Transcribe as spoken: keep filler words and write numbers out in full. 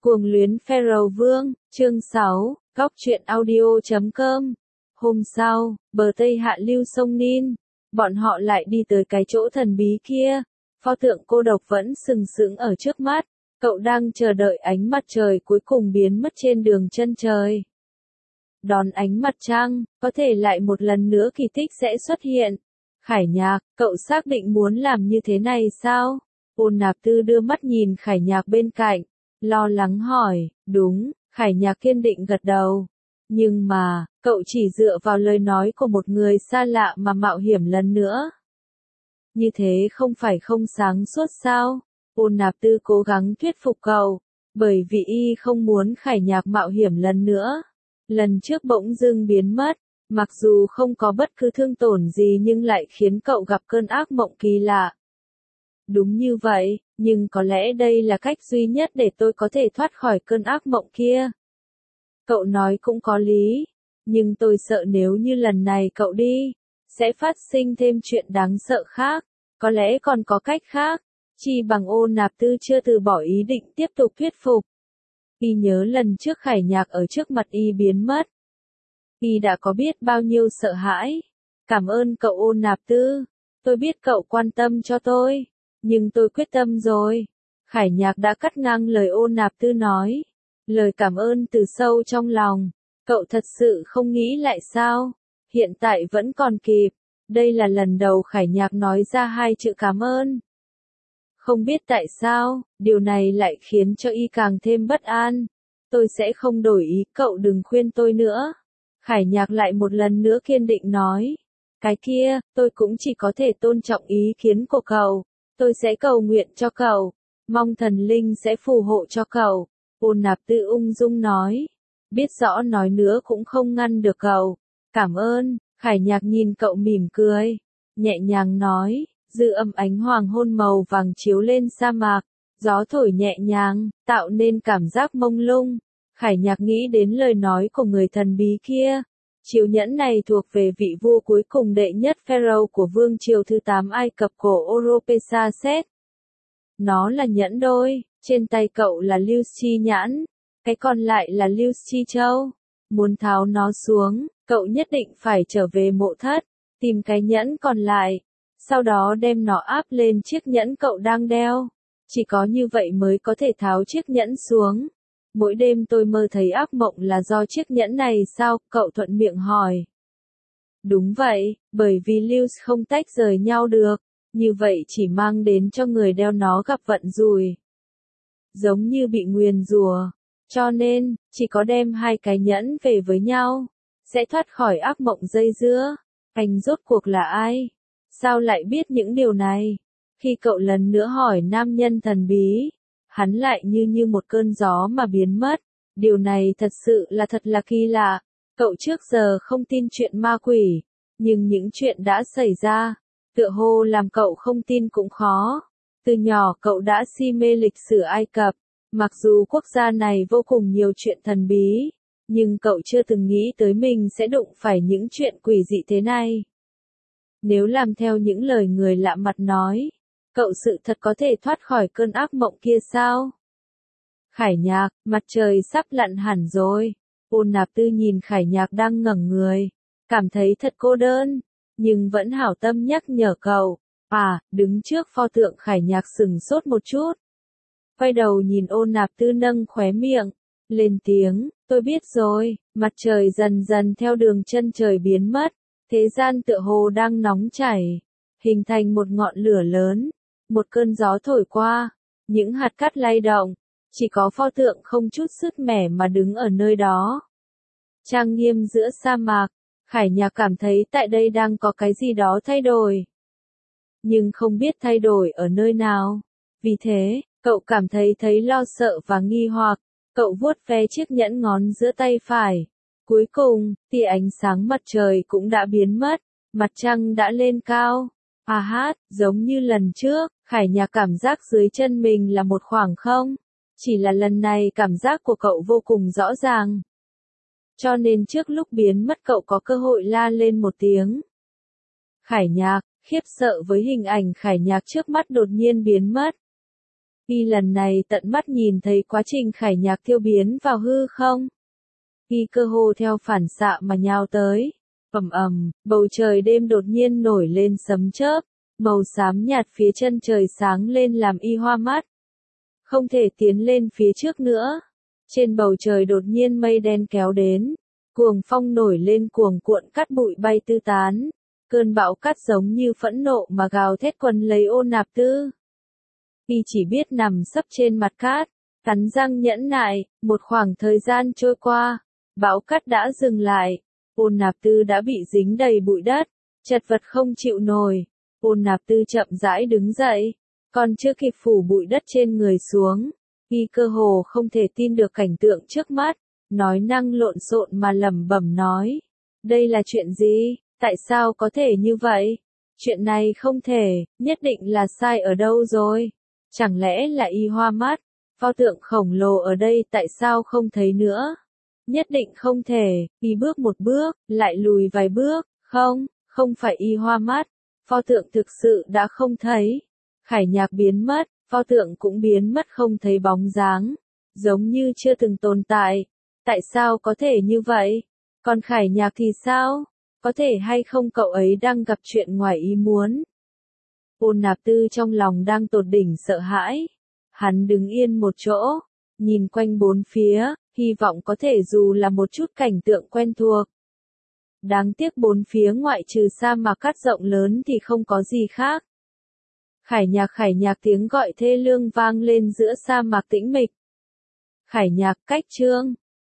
Cuồng luyến Pharaoh Vương, chương sáu, góc truyện audio chấm com. Hôm sau, bờ Tây Hạ lưu sông Nin, bọn họ lại đi tới cái chỗ thần bí kia. Pho tượng cô độc vẫn sừng sững ở trước mắt, cậu đang chờ đợi ánh mặt trời cuối cùng biến mất trên đường chân trời. Đón ánh mặt trăng, có thể lại một lần nữa kỳ tích sẽ xuất hiện. Khải Nhạc, cậu xác định muốn làm như thế này sao? Ôn Nạp Tư đưa mắt nhìn Khải Nhạc bên cạnh, lo lắng hỏi. Đúng, Khải Nhạc kiên định gật đầu. Nhưng mà, cậu chỉ dựa vào lời nói của một người xa lạ mà mạo hiểm lần nữa. Như thế không phải không sáng suốt sao? Ôn Nạp Tư cố gắng thuyết phục cậu, bởi vì y không muốn Khải Nhạc mạo hiểm lần nữa. Lần trước bỗng dưng biến mất, mặc dù không có bất cứ thương tổn gì nhưng lại khiến cậu gặp cơn ác mộng kỳ lạ. Đúng như vậy, nhưng có lẽ đây là cách duy nhất để tôi có thể thoát khỏi cơn ác mộng kia. Cậu nói cũng có lý, nhưng tôi sợ nếu như lần này cậu đi, sẽ phát sinh thêm chuyện đáng sợ khác, có lẽ còn có cách khác, chi bằng Ôn Nạp Tư chưa từ bỏ ý định tiếp tục thuyết phục. Y nhớ lần trước Khải Nhạc ở trước mặt y biến mất. Y đã có biết bao nhiêu sợ hãi. Cảm ơn cậu Ôn Nạp Tư, tôi biết cậu quan tâm cho tôi, nhưng tôi quyết tâm rồi. Khải Nhạc đã cắt ngang lời Ôn Nạp Tư nói. Lời cảm ơn từ sâu trong lòng. Cậu thật sự không nghĩ lại sao? Hiện tại vẫn còn kịp. Đây là lần đầu Khải Nhạc nói ra hai chữ cảm ơn. Không biết tại sao, điều này lại khiến cho y càng thêm bất an. Tôi sẽ không đổi ý, cậu đừng khuyên tôi nữa. Khải Nhạc lại một lần nữa kiên định nói. Cái kia, tôi cũng chỉ có thể tôn trọng ý kiến của cậu. Tôi sẽ cầu nguyện cho cậu. Mong thần linh sẽ phù hộ cho cậu. Ôn Nạp Tư ung dung nói. Biết rõ nói nữa cũng không ngăn được cậu. Cảm ơn. Khải Nhạc nhìn cậu mỉm cười. Nhẹ nhàng nói. Dư âm ánh hoàng hôn màu vàng chiếu lên sa mạc. Gió thổi nhẹ nhàng, tạo nên cảm giác mông lung. Khải Nhạc nghĩ đến lời nói của người thần bí kia. Chiếu nhẫn này thuộc về vị vua cuối cùng đệ nhất Pharaoh của vương triều thứ tám Ai Cập cổ Oropesaset. Nó là nhẫn đôi, trên tay cậu là Lưu Chi nhãn, cái còn lại là Lưu Chi châu. Muốn tháo nó xuống, cậu nhất định phải trở về mộ thất, tìm cái nhẫn còn lại, sau đó đem nó áp lên chiếc nhẫn cậu đang đeo. Chỉ có như vậy mới có thể tháo chiếc nhẫn xuống. Mỗi đêm tôi mơ thấy ác mộng là do chiếc nhẫn này sao? Cậu thuận miệng hỏi. Đúng vậy, bởi vì Lưu không tách rời nhau được, như vậy chỉ mang đến cho người đeo nó gặp vận rủi. Giống như bị nguyền rủa, cho nên, chỉ có đem hai cái nhẫn về với nhau, sẽ thoát khỏi ác mộng dây dưa. Anh rốt cuộc là ai? Sao lại biết những điều này? Khi cậu lần nữa hỏi nam nhân thần bí, hắn lại như như một cơn gió mà biến mất. Điều này thật sự là thật là kỳ lạ. Cậu trước giờ không tin chuyện ma quỷ, nhưng những chuyện đã xảy ra, tựa hồ làm cậu không tin cũng khó. Từ nhỏ cậu đã si mê lịch sử Ai Cập, mặc dù quốc gia này vô cùng nhiều chuyện thần bí, nhưng cậu chưa từng nghĩ tới mình sẽ đụng phải những chuyện quỷ dị thế này. Nếu làm theo những lời người lạ mặt nói, cậu sự thật có thể thoát khỏi cơn ác mộng kia sao? Khải Nhạc, mặt trời sắp lặn hẳn rồi. Ôn Nạp Tư nhìn Khải Nhạc đang ngẩng người, cảm thấy thật cô đơn, nhưng vẫn hảo tâm nhắc nhở cậu. À, đứng trước pho tượng Khải Nhạc sừng sốt một chút. Quay đầu nhìn Ôn Nạp Tư nâng khóe miệng, lên tiếng, tôi biết rồi. Mặt trời dần dần theo đường chân trời biến mất, thế gian tựa hồ đang nóng chảy, hình thành một ngọn lửa lớn. Một cơn gió thổi qua, những hạt cát lay động, chỉ có pho tượng không chút sứt mẻ mà đứng ở nơi đó. Trang nghiêm giữa sa mạc, Khải Nhạc cảm thấy tại đây đang có cái gì đó thay đổi. Nhưng không biết thay đổi ở nơi nào. Vì thế, cậu cảm thấy thấy lo sợ và nghi hoặc. Cậu vuốt ve chiếc nhẫn ngón giữa tay phải. Cuối cùng, tia ánh sáng mặt trời cũng đã biến mất, mặt trăng đã lên cao. À hát, giống như lần trước, Khải Nhạc cảm giác dưới chân mình là một khoảng không. Chỉ là lần này cảm giác của cậu vô cùng rõ ràng. Cho nên trước lúc biến mất cậu có cơ hội la lên một tiếng. Khải Nhạc, khiếp sợ với hình ảnh Khải Nhạc trước mắt đột nhiên biến mất. Y lần này tận mắt nhìn thấy quá trình Khải Nhạc thiêu biến vào hư không. Y cơ hồ theo phản xạ mà nhào tới. Ầm ầm, bầu trời đêm đột nhiên nổi lên sấm chớp, màu xám nhạt phía chân trời sáng lên làm y hoa mắt. Không thể tiến lên phía trước nữa. Trên bầu trời đột nhiên mây đen kéo đến, cuồng phong nổi lên cuồng cuộn cát bụi bay tứ tán. Cơn bão cát giống như phẫn nộ mà gào thét quấn lấy Ôn Nạp Tư. Y chỉ biết nằm sấp trên mặt cát, cắn răng nhẫn nại, một khoảng thời gian trôi qua, bão cát đã dừng lại. Ôn Nạp Tư đã bị dính đầy bụi đất, chật vật không chịu nổi. Ôn Nạp Tư chậm rãi đứng dậy, còn chưa kịp phủ bụi đất trên người xuống, y cơ hồ không thể tin được cảnh tượng trước mắt, nói năng lộn xộn mà lẩm bẩm nói. Đây là chuyện gì? Tại sao có thể như vậy? Chuyện này không thể, nhất định là sai ở đâu rồi? Chẳng lẽ là y hoa mắt? Pho tượng khổng lồ ở đây tại sao không thấy nữa? Nhất định không thể, y bước một bước, lại lùi vài bước, không, không phải y hoa mắt. Pho tượng thực sự đã không thấy. Khải Nhạc biến mất, pho tượng cũng biến mất không thấy bóng dáng, giống như chưa từng tồn tại. Tại sao có thể như vậy? Còn Khải Nhạc thì sao? Có thể hay không cậu ấy đang gặp chuyện ngoài ý muốn? Ôn Nạp Tư trong lòng đang tột đỉnh sợ hãi. Hắn đứng yên một chỗ, nhìn quanh bốn phía, hy vọng có thể dù là một chút cảnh tượng quen thuộc. Đáng tiếc bốn phía ngoại trừ sa mạc cát rộng lớn thì không có gì khác. Khải Nhạc Khải Nhạc tiếng gọi thê lương vang lên giữa sa mạc tĩnh mịch. Khải Nhạc cách chương